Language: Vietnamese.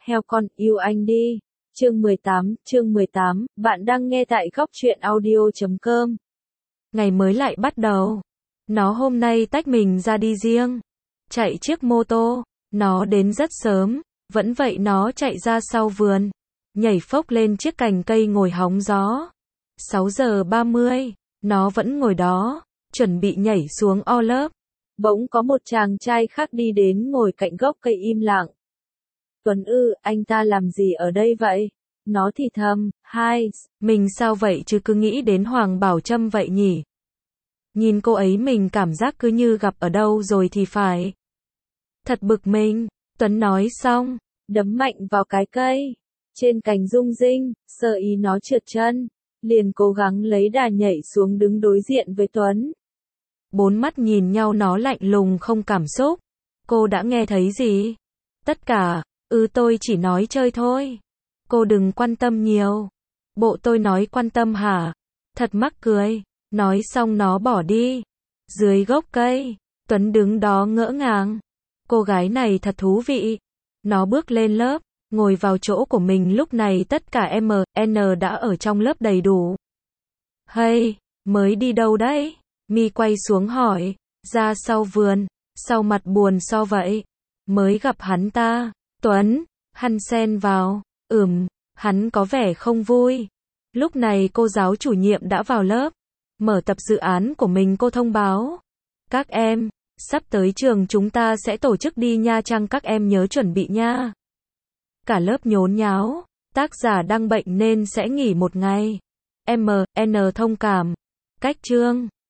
heo con, yêu anh đi. Chương 18, bạn đang nghe tại góc truyện audio.com. Ngày mới lại bắt đầu. Nó hôm nay tách mình ra đi riêng. Chạy chiếc mô tô. Nó đến rất sớm. Vẫn vậy nó chạy ra sau vườn. Nhảy phốc lên chiếc cành cây ngồi hóng gió. 6 giờ 30. Nó vẫn ngồi đó. Chuẩn bị nhảy xuống o lớp. Bỗng có một chàng trai khác đi đến ngồi cạnh gốc cây im lặng. Tuấn ư, anh ta làm gì ở đây vậy? Nó thì thầm, hai. Mình sao vậy chứ cứ nghĩ đến Hoàng Bảo Trâm vậy nhỉ? Nhìn cô ấy mình cảm giác cứ như gặp ở đâu rồi thì phải. Thật bực mình, Tuấn nói xong, đấm mạnh vào cái cây. Trên cành rung rinh, sợ ý nó trượt chân. Liền cố gắng lấy đà nhảy xuống đứng đối diện với Tuấn. Bốn mắt nhìn nhau nó lạnh lùng không cảm xúc. Cô đã nghe thấy gì? Tất cả, tôi chỉ nói chơi thôi. Cô đừng quan tâm nhiều. Bộ tôi nói quan tâm hả? Thật mắc cười. Nói xong nó bỏ đi. Dưới gốc cây, Tuấn đứng đó ngỡ ngàng. Cô gái này thật thú vị. Nó bước lên lớp, ngồi vào chỗ của mình lúc này tất cả M, N đã ở trong lớp đầy đủ. Hey, mới đi đâu đấy? Mi quay xuống hỏi. Ra sau vườn. Sau mặt buồn so vậy. Mới gặp hắn ta. Tuấn, hắn xen vào. Hắn có vẻ không vui. Lúc này cô giáo chủ nhiệm đã vào lớp. Mở tập dự án của mình cô thông báo. Các em, sắp tới trường chúng ta sẽ tổ chức đi Nha Trang, các em nhớ chuẩn bị nha. Cả lớp nhốn nháo. Tác giả đang bệnh nên sẽ nghỉ một ngày. M, N thông cảm. Cách chương.